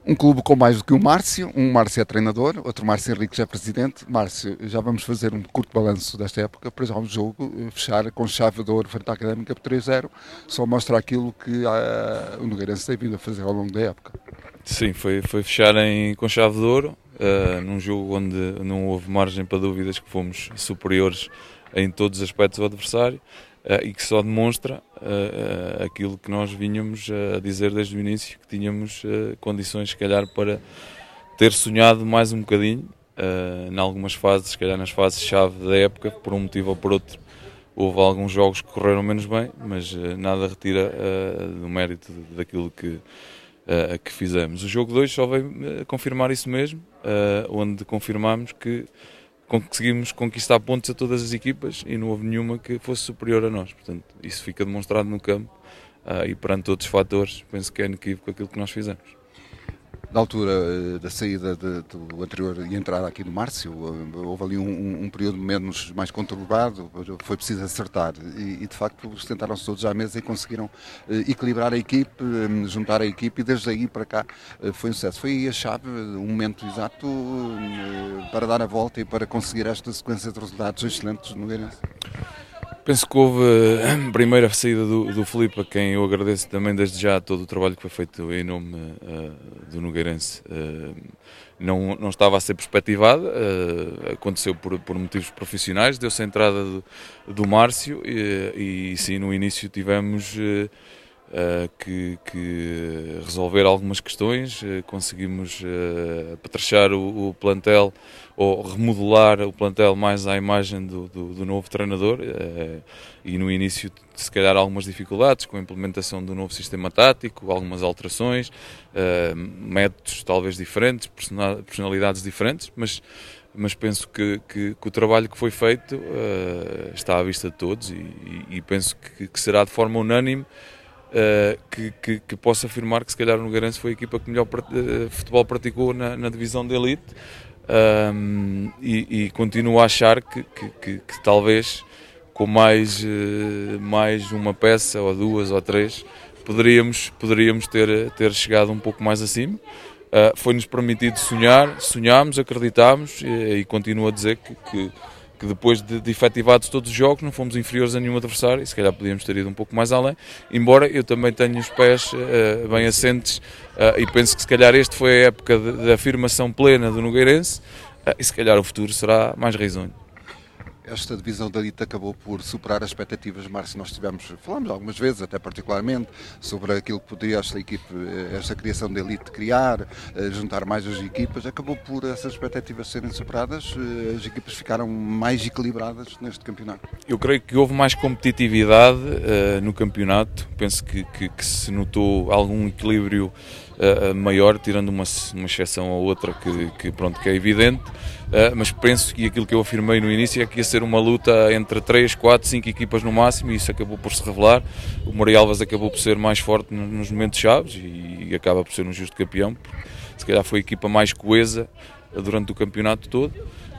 Um clube com mais do que um Márcio é treinador, outro Márcio Henrique já é presidente. Márcio, já vamos fazer um curto balanço desta época, para já um jogo, fechar com chave de ouro frente à Académica por 3-0, só mostra aquilo que o Nogueirense tem vindo a fazer ao longo da época. Sim, foi fechar com chave de ouro, num jogo onde não houve margem para dúvidas que fomos superiores em todos os aspectos ao adversário. E que só demonstra aquilo que nós vinhamos a dizer desde o início, que tínhamos condições, se calhar, para ter sonhado mais um bocadinho, em algumas fases, se calhar nas fases-chave da época, por um motivo ou por outro. Houve alguns jogos que correram menos bem, mas nada retira do mérito daquilo que fizemos. O jogo 2 só veio confirmar isso mesmo, onde confirmamos que conseguimos conquistar pontos a todas as equipas e não houve nenhuma que fosse superior a nós. Portanto, isso fica demonstrado no campo e perante outros fatores, penso que é inequívoco aquilo que nós fizemos. Na altura da saída do anterior e entrada aqui do Márcio, houve ali um período mais conturbado, foi preciso acertar e de facto sentaram-se todos à mesa e conseguiram equilibrar a equipe, juntar a equipe e desde aí para cá foi um sucesso. Foi aí a chave, um momento exato para dar a volta e para conseguir esta sequência de resultados excelentes no Nogueirense. Penso que houve a primeira saída do Filipe, a quem eu agradeço também desde já todo o trabalho que foi feito em nome do Nogueirense. Não estava a ser perspectivada, aconteceu por motivos profissionais, deu-se a entrada do Márcio e sim, no início tivemos que resolver algumas questões, conseguimos apetrechar o plantel ou remodelar o plantel mais à imagem do novo treinador e no início se calhar algumas dificuldades com a implementação do novo sistema tático, algumas alterações, métodos talvez diferentes, personalidades diferentes, mas penso que o trabalho que foi feito está à vista de todos e penso que será de forma unânime que posso afirmar que se calhar o Nogueirense foi a equipa que melhor futebol praticou na divisão de elite e continuo a achar que talvez com mais uma peça ou duas ou três poderíamos ter chegado um pouco mais acima. Foi-nos permitido sonhámos, acreditámos e continuo a dizer que depois de efetivados todos os jogos não fomos inferiores a nenhum adversário e se calhar podíamos ter ido um pouco mais além, embora eu também tenha os pés bem assentes e penso que se calhar este foi a época de afirmação plena do Nogueirense e se calhar o futuro será mais risonho. Esta divisão da elite acabou por superar as expectativas, Márcio. Falámos algumas vezes, até particularmente, sobre aquilo que poderia esta equipe, esta criação da elite criar, juntar mais as equipas. Acabou por essas expectativas serem superadas, as equipas ficaram mais equilibradas neste campeonato. Eu creio que houve mais competitividade no campeonato, penso que se notou algum equilíbrio maior, tirando uma exceção ou outra que é evidente, mas penso que aquilo que eu afirmei no início é que ia ser uma luta entre 3, 4, 5 equipas no máximo e isso acabou por se revelar. O Moreialvas acabou por ser mais forte nos momentos chaves e acaba por ser um justo campeão, porque se calhar foi a equipa mais coesa durante o campeonato todo.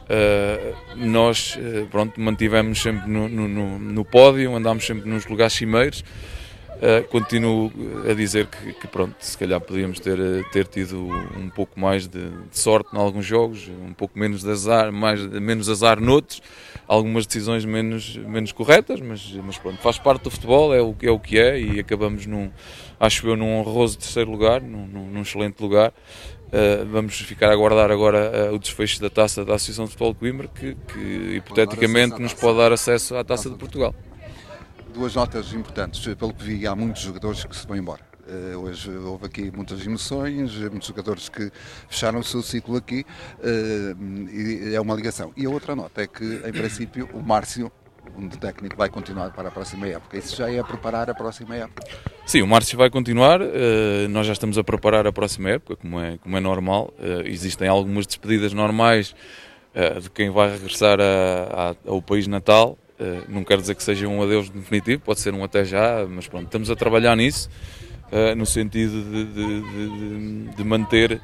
Nós mantivemos sempre no pódio, andámos sempre nos lugares cimeiros. Continuo a dizer que se calhar podíamos ter tido um pouco mais de sorte em alguns jogos, um pouco menos de azar, menos azar noutros, algumas decisões menos corretas, mas pronto, faz parte do futebol, é o que é e acabamos acho eu, num honroso terceiro lugar, num excelente lugar. Vamos ficar a aguardar agora o desfecho da taça da Associação de Futebol de Coimbra, que hipoteticamente nos pode dar acesso à Taça de Portugal. Duas notas importantes, pelo que vi, há muitos jogadores que se vão embora. Hoje houve aqui muitas emoções, muitos jogadores que fecharam o seu ciclo aqui e é uma ligação. E a outra nota é que, em princípio, o Márcio, um técnico, vai continuar para a próxima época. Isso já é a preparar a próxima época? Sim, o Márcio vai continuar, nós já estamos a preparar a próxima época, como é normal. Existem algumas despedidas normais de quem vai regressar ao país natal. Não quero dizer que seja um adeus definitivo, pode ser um até já, mas pronto, estamos a trabalhar nisso, no sentido de manter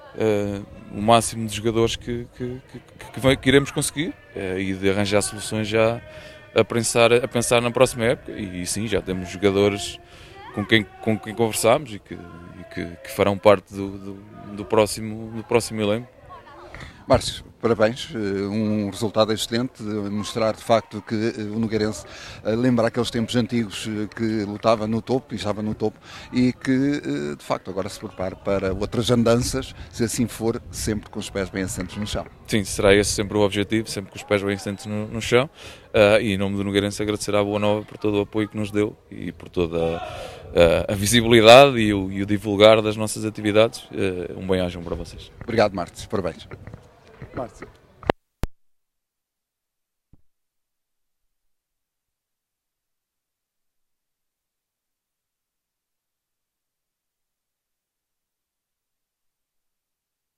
o máximo de jogadores que iremos conseguir e de arranjar soluções já a pensar na próxima época. E sim, já temos jogadores com quem conversamos e que farão parte do próximo elenco. Márcio, parabéns, um resultado excelente, mostrar de facto que o Nogueirense lembra aqueles tempos antigos que lutava no topo e estava no topo e que de facto agora se prepara para outras andanças, se assim for, sempre com os pés bem assentos no chão. Sim, será esse sempre o objetivo, sempre com os pés bem assentos no chão, e em nome do Nogueirense agradecer à Boa Nova por todo o apoio que nos deu e por toda a visibilidade e o divulgar das nossas atividades. Um bem-ajam para vocês. Obrigado, Márcio, parabéns. Márcio.